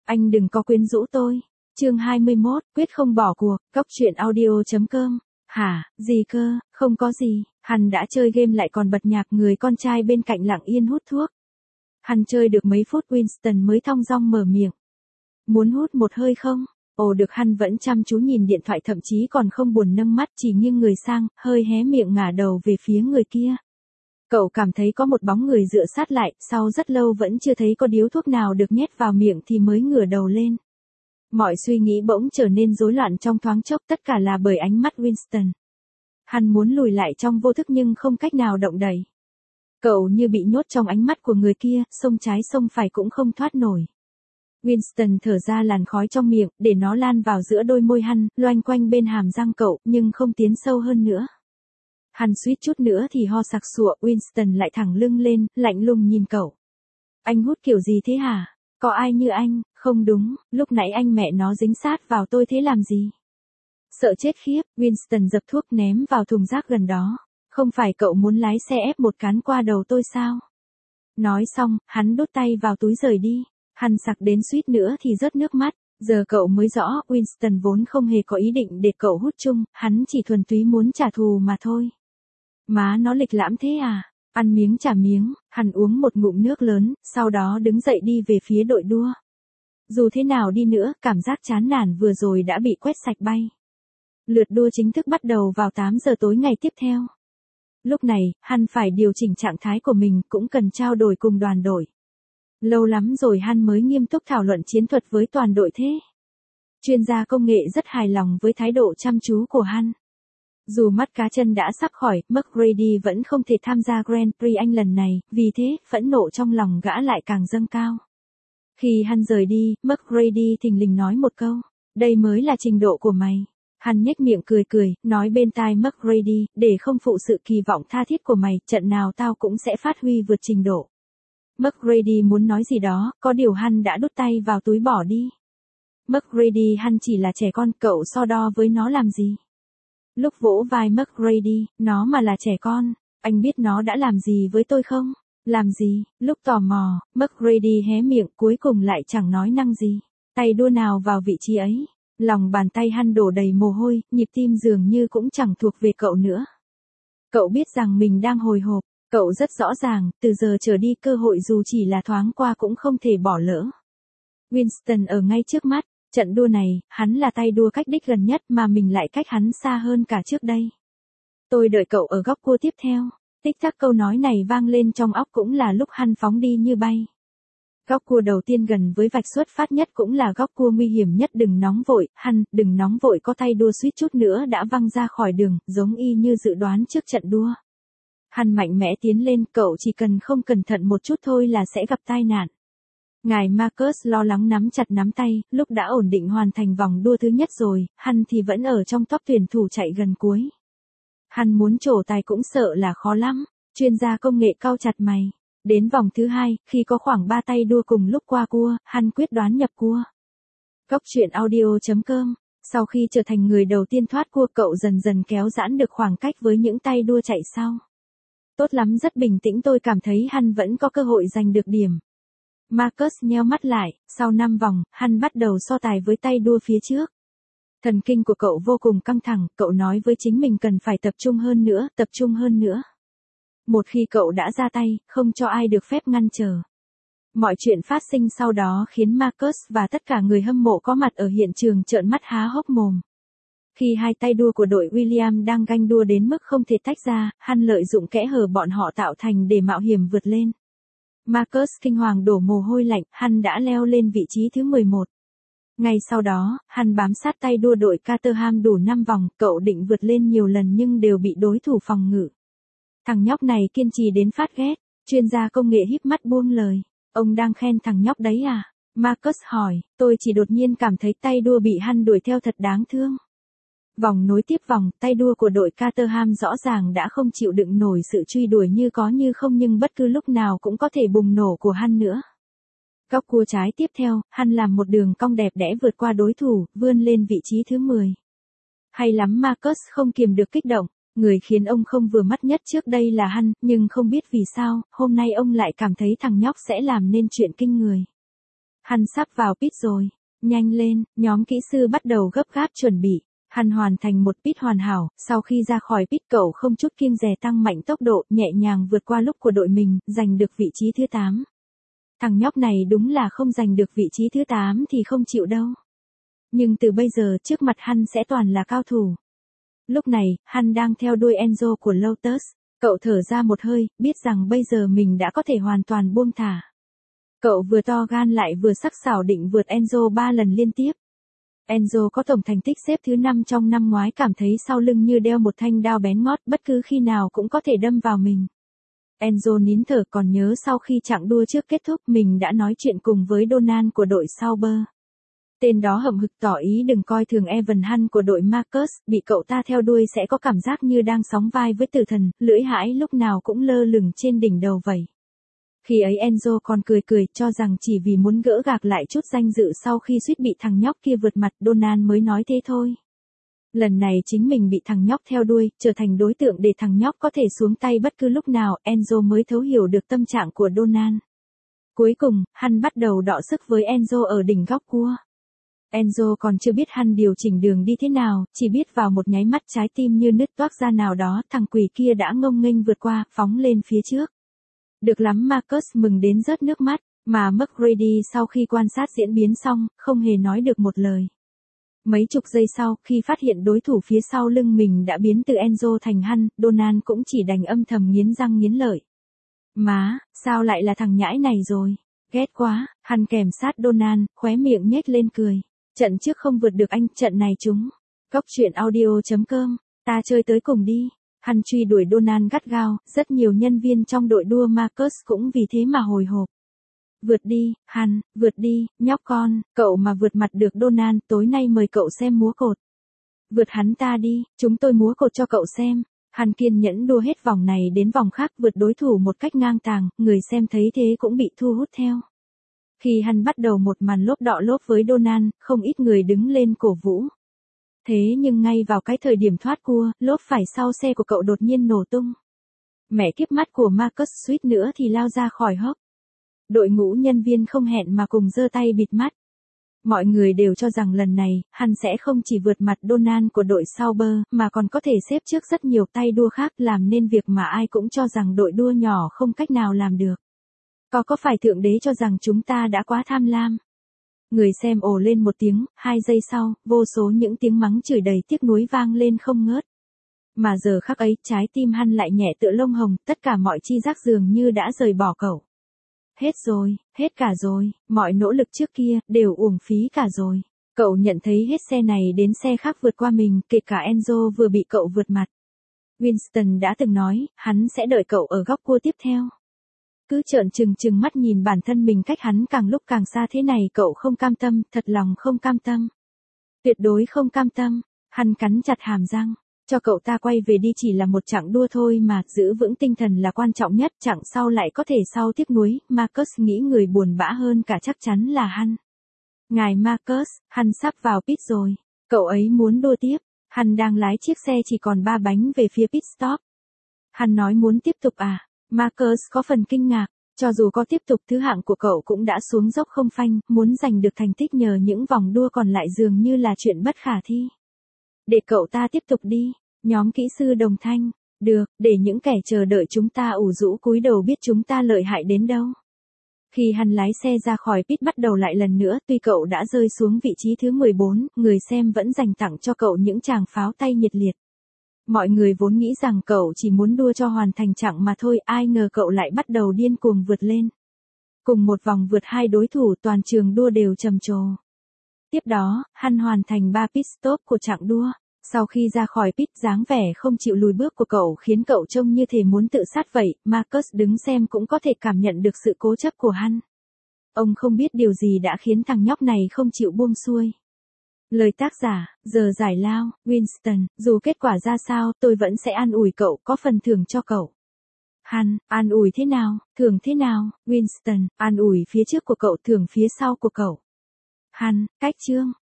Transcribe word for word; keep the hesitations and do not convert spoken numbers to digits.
Anh đừng có quyến rũ tôi. Chương hai mươi mốt, quyết không bỏ cuộc, cóc truyện audio chấm com. Hả, gì cơ, không có gì, hắn đã chơi game lại còn bật nhạc, người con trai bên cạnh lặng yên hút thuốc. Hắn chơi được mấy phút Winston mới thong dong mở miệng. Muốn hút một hơi không? Ồ được, hắn vẫn chăm chú nhìn điện thoại, thậm chí còn không buồn nâng mắt, chỉ nghiêng người sang, hơi hé miệng ngả đầu về phía người kia. Cậu cảm thấy có một bóng người dựa sát lại, sau rất lâu vẫn chưa thấy có điếu thuốc nào được nhét vào miệng thì mới ngửa đầu lên. Mọi suy nghĩ bỗng trở nên rối loạn trong thoáng chốc, tất cả là bởi ánh mắt Winston. Hắn muốn lùi lại trong vô thức nhưng không cách nào động đậy. Cậu như bị nhốt trong ánh mắt của người kia, xông trái xông phải cũng không thoát nổi. Winston thở ra làn khói trong miệng, để nó lan vào giữa đôi môi hắn, loanh quanh bên hàm răng cậu, nhưng không tiến sâu hơn nữa. Hắn suýt chút nữa thì ho sặc sụa. Winston lại thẳng lưng lên, lạnh lùng nhìn cậu. Anh hút kiểu gì thế hả? Có ai như anh? Không đúng, lúc nãy anh mẹ nó dính sát vào tôi thế làm gì? Sợ chết khiếp, Winston dập thuốc ném vào thùng rác gần đó. Không phải cậu muốn lái xe ép một cán qua đầu tôi sao? Nói xong, hắn đút tay vào túi rời đi. Hắn sặc đến suýt nữa thì rớt nước mắt. Giờ cậu mới rõ, Winston vốn không hề có ý định để cậu hút chung, hắn chỉ thuần túy muốn trả thù mà thôi. Má nó lịch lãm thế à? Ăn miếng trả miếng, hắn uống một ngụm nước lớn, sau đó đứng dậy đi về phía đội đua. Dù thế nào đi nữa, cảm giác chán nản vừa rồi đã bị quét sạch bay. Lượt đua chính thức bắt đầu vào tám giờ tối ngày tiếp theo. Lúc này, hắn phải điều chỉnh trạng thái của mình, cũng cần trao đổi cùng đoàn đội. Lâu lắm rồi hắn mới nghiêm túc thảo luận chiến thuật với toàn đội thế. Chuyên gia công nghệ rất hài lòng với thái độ chăm chú của hắn. Dù mắt cá chân đã sắp khỏi, McGrady vẫn không thể tham gia Grand Prix Anh lần này, vì thế, phẫn nộ trong lòng gã lại càng dâng cao. Khi hắn rời đi, McGrady thình lình nói một câu, đây mới là trình độ của mày. Hắn nhếch miệng cười cười, nói bên tai McGrady, để không phụ sự kỳ vọng tha thiết của mày, trận nào tao cũng sẽ phát huy vượt trình độ. McGrady muốn nói gì đó, có điều hắn đã đút tay vào túi bỏ đi. McGrady, hắn chỉ là trẻ con, cậu so đo với nó làm gì? Lúc vỗ vai McGrady, nó mà là trẻ con, anh biết nó đã làm gì với tôi không? Làm gì? Lúc tò mò, McGrady hé miệng, cuối cùng lại chẳng nói năng gì. Tay đua nào vào vị trí ấy. Lòng bàn tay hắn đổ đầy mồ hôi, nhịp tim dường như cũng chẳng thuộc về cậu nữa. Cậu biết rằng mình đang hồi hộp, cậu rất rõ ràng, từ giờ trở đi cơ hội dù chỉ là thoáng qua cũng không thể bỏ lỡ. Winston ở ngay trước mắt. Trận đua này, hắn là tay đua cách đích gần nhất mà mình lại cách hắn xa hơn cả trước đây. Tôi đợi cậu ở góc cua tiếp theo. Tích tắc, câu nói này vang lên trong óc, cũng là lúc hắn phóng đi như bay. Góc cua đầu tiên gần với vạch xuất phát nhất cũng là góc cua nguy hiểm nhất. Đừng nóng vội, hắn, đừng nóng vội, có tay đua suýt chút nữa đã văng ra khỏi đường, giống y như dự đoán trước trận đua. Hắn mạnh mẽ tiến lên, cậu chỉ cần không cẩn thận một chút thôi là sẽ gặp tai nạn. Ngài Marcus lo lắng nắm chặt nắm tay, lúc đã ổn định hoàn thành vòng đua thứ nhất rồi, hắn thì vẫn ở trong top tuyển thủ chạy gần cuối. Hắn muốn trổ tài cũng sợ là khó lắm, chuyên gia công nghệ cau chặt mày. Đến vòng thứ hai, khi có khoảng ba tay đua cùng lúc qua cua, hắn quyết đoán nhập cua. Cóc truyện audio chấm com. Sau khi trở thành người đầu tiên thoát cua, cậu dần dần kéo giãn được khoảng cách với những tay đua chạy sau. Tốt lắm, rất bình tĩnh, tôi cảm thấy hắn vẫn có cơ hội giành được điểm. Marcus nheo mắt lại, sau năm vòng, hắn bắt đầu so tài với tay đua phía trước. Thần kinh của cậu vô cùng căng thẳng, cậu nói với chính mình cần phải tập trung hơn nữa, tập trung hơn nữa. Một khi cậu đã ra tay, không cho ai được phép ngăn trở. Mọi chuyện phát sinh sau đó khiến Marcus và tất cả người hâm mộ có mặt ở hiện trường trợn mắt há hốc mồm. Khi hai tay đua của đội William đang ganh đua đến mức không thể tách ra, hắn lợi dụng kẽ hở bọn họ tạo thành để mạo hiểm vượt lên. Marcus kinh hoàng đổ mồ hôi lạnh, hắn đã leo lên vị trí thứ mười một. Ngay sau đó, hắn bám sát tay đua đội Caterham đủ năm vòng, cậu định vượt lên nhiều lần nhưng đều bị đối thủ phòng ngự. Thằng nhóc này kiên trì đến phát ghét, chuyên gia công nghệ híp mắt buông lời. Ông đang khen thằng nhóc đấy à? Marcus hỏi, tôi chỉ đột nhiên cảm thấy tay đua bị hắn đuổi theo thật đáng thương. Vòng nối tiếp vòng, tay đua của đội Caterham rõ ràng đã không chịu đựng nổi sự truy đuổi như có như không, nhưng bất cứ lúc nào cũng có thể bùng nổ của hắn nữa. Góc cua trái tiếp theo, hắn làm một đường cong đẹp đẽ vượt qua đối thủ, vươn lên vị trí thứ mười. Hay lắm, Marcus không kiềm được kích động. Người khiến ông không vừa mắt nhất trước đây là hắn, nhưng không biết vì sao, hôm nay ông lại cảm thấy thằng nhóc sẽ làm nên chuyện kinh người. Hắn sắp vào pit rồi. Nhanh lên, nhóm kỹ sư bắt đầu gấp gáp chuẩn bị. Hắn hoàn thành một pit hoàn hảo, sau khi ra khỏi pit cậu không chút kiêng dè tăng mạnh tốc độ, nhẹ nhàng vượt qua lúc của đội mình, giành được vị trí thứ tám. Thằng nhóc này đúng là không giành được vị trí thứ tám thì không chịu đâu. Nhưng từ bây giờ trước mặt hắn sẽ toàn là cao thủ. Lúc này, hắn đang theo đuôi Enzo của Lotus. Cậu thở ra một hơi, biết rằng bây giờ mình đã có thể hoàn toàn buông thả. Cậu vừa to gan lại vừa sắc sảo định vượt Enzo ba lần liên tiếp. Enzo có tổng thành tích xếp thứ năm trong năm ngoái, cảm thấy sau lưng như đeo một thanh đao bén ngót, bất cứ khi nào cũng có thể đâm vào mình. Enzo nín thở, còn nhớ sau khi chặng đua trước kết thúc mình đã nói chuyện cùng với Donan của đội Sauber. Tên đó hậm hực tỏ ý đừng coi thường Evan Hunt của đội Marcus, bị cậu ta theo đuôi sẽ có cảm giác như đang sóng vai với tử thần, lưỡi hãi lúc nào cũng lơ lửng trên đỉnh đầu vậy. Khi ấy Enzo còn cười cười, cho rằng chỉ vì muốn gỡ gạc lại chút danh dự sau khi suýt bị thằng nhóc kia vượt mặt, Donan mới nói thế thôi. Lần này chính mình bị thằng nhóc theo đuôi, trở thành đối tượng để thằng nhóc có thể xuống tay bất cứ lúc nào, Enzo mới thấu hiểu được tâm trạng của Donan. Cuối cùng, hắn bắt đầu đọ sức với Enzo ở đỉnh góc cua. Enzo còn chưa biết hắn điều chỉnh đường đi thế nào, chỉ biết vào một nháy mắt trái tim như nứt toác ra nào đó, thằng quỷ kia đã ngông nghênh vượt qua, phóng lên phía trước. Được lắm, Marcus mừng đến rớt nước mắt, mà McGrady sau khi quan sát diễn biến xong, không hề nói được một lời. Mấy chục giây sau, khi phát hiện đối thủ phía sau lưng mình đã biến từ Enzo thành hắn, Donan cũng chỉ đành âm thầm nghiến răng nghiến lợi. Má, sao lại là thằng nhãi này rồi? Ghét quá, hắn kèm sát Donan, khóe miệng nhếch lên cười. Trận trước không vượt được anh, trận này chúng. Góc truyện audio chấm com, ta chơi tới cùng đi. Hắn truy đuổi Donan gắt gao, rất nhiều nhân viên trong đội đua Marcus cũng vì thế mà hồi hộp. Vượt đi, hắn, vượt đi, nhóc con, cậu mà vượt mặt được Donan, tối nay mời cậu xem múa cột. Vượt hắn ta đi, chúng tôi múa cột cho cậu xem. Hắn kiên nhẫn đua hết vòng này đến vòng khác, vượt đối thủ một cách ngang tàng, người xem thấy thế cũng bị thu hút theo. Khi hắn bắt đầu một màn lốp đọ lốp với Donan, không ít người đứng lên cổ vũ. Thế nhưng ngay vào cái thời điểm thoát cua, lốp phải sau xe của cậu đột nhiên nổ tung. Mẹ kiếp, mắt của Marcus suýt nữa thì lao ra khỏi hốc. Đội ngũ nhân viên không hẹn mà cùng giơ tay bịt mắt. Mọi người đều cho rằng lần này, hắn sẽ không chỉ vượt mặt Donan của đội Sauber, mà còn có thể xếp trước rất nhiều tay đua khác, làm nên việc mà ai cũng cho rằng đội đua nhỏ không cách nào làm được. Có có phải Thượng Đế cho rằng chúng ta đã quá tham lam? Người xem ồ lên một tiếng, hai giây sau, vô số những tiếng mắng chửi đầy tiếc nuối vang lên không ngớt. Mà giờ khắc ấy, trái tim hắn lại nhẹ tựa lông hồng, tất cả mọi chi giác dường như đã rời bỏ cậu. Hết rồi, hết cả rồi, mọi nỗ lực trước kia, đều uổng phí cả rồi. Cậu nhận thấy hết xe này đến xe khác vượt qua mình, kể cả Enzo vừa bị cậu vượt mặt. Winston đã từng nói, hắn sẽ đợi cậu ở góc cua tiếp theo. Cứ trợn trừng trừng mắt nhìn bản thân mình cách hắn càng lúc càng xa thế này, cậu không cam tâm, thật lòng không cam tâm. Tuyệt đối không cam tâm, hắn cắn chặt hàm răng. Cho cậu ta quay về đi, chỉ là một chặng đua thôi mà, giữ vững tinh thần là quan trọng nhất, chặng sau lại có thể sau tiếc nuối. Marcus nghĩ người buồn bã hơn cả chắc chắn là hắn. Ngài Marcus, hắn sắp vào pit rồi. Cậu ấy muốn đua tiếp. Hắn đang lái chiếc xe chỉ còn ba bánh về phía pit stop. Hắn nói muốn tiếp tục à? Marcus có phần kinh ngạc. Cho dù có tiếp tục, thứ hạng của cậu cũng đã xuống dốc không phanh, muốn giành được thành tích nhờ những vòng đua còn lại dường như là chuyện bất khả thi. Để cậu ta tiếp tục đi. Nhóm kỹ sư đồng thanh. Được, để những kẻ chờ đợi chúng ta ủ rũ cúi đầu biết chúng ta lợi hại đến đâu. Khi hắn lái xe ra khỏi pit bắt đầu lại lần nữa, tuy cậu đã rơi xuống vị trí thứ mười bốn, người xem vẫn dành tặng cho cậu những tràng pháo tay nhiệt liệt. Mọi người vốn nghĩ rằng cậu chỉ muốn đua cho hoàn thành chặng mà thôi, ai ngờ cậu lại bắt đầu điên cuồng vượt lên. Cùng một vòng vượt hai đối thủ, toàn trường đua đều trầm trồ. Tiếp đó, hắn hoàn thành ba pit stop của chặng đua. Sau khi ra khỏi pit, dáng vẻ không chịu lùi bước của cậu khiến cậu trông như thể muốn tự sát vậy. Marcus đứng xem cũng có thể cảm nhận được sự cố chấp của hắn. Ông không biết điều gì đã khiến thằng nhóc này không chịu buông xuôi. Lời tác giả, giờ giải lao, Winston, dù kết quả ra sao, tôi vẫn sẽ an ủi cậu, có phần thưởng cho cậu. Hắn, an ủi thế nào, thưởng thế nào, Winston, an ủi phía trước của cậu, thưởng phía sau của cậu. Hắn, cách chương.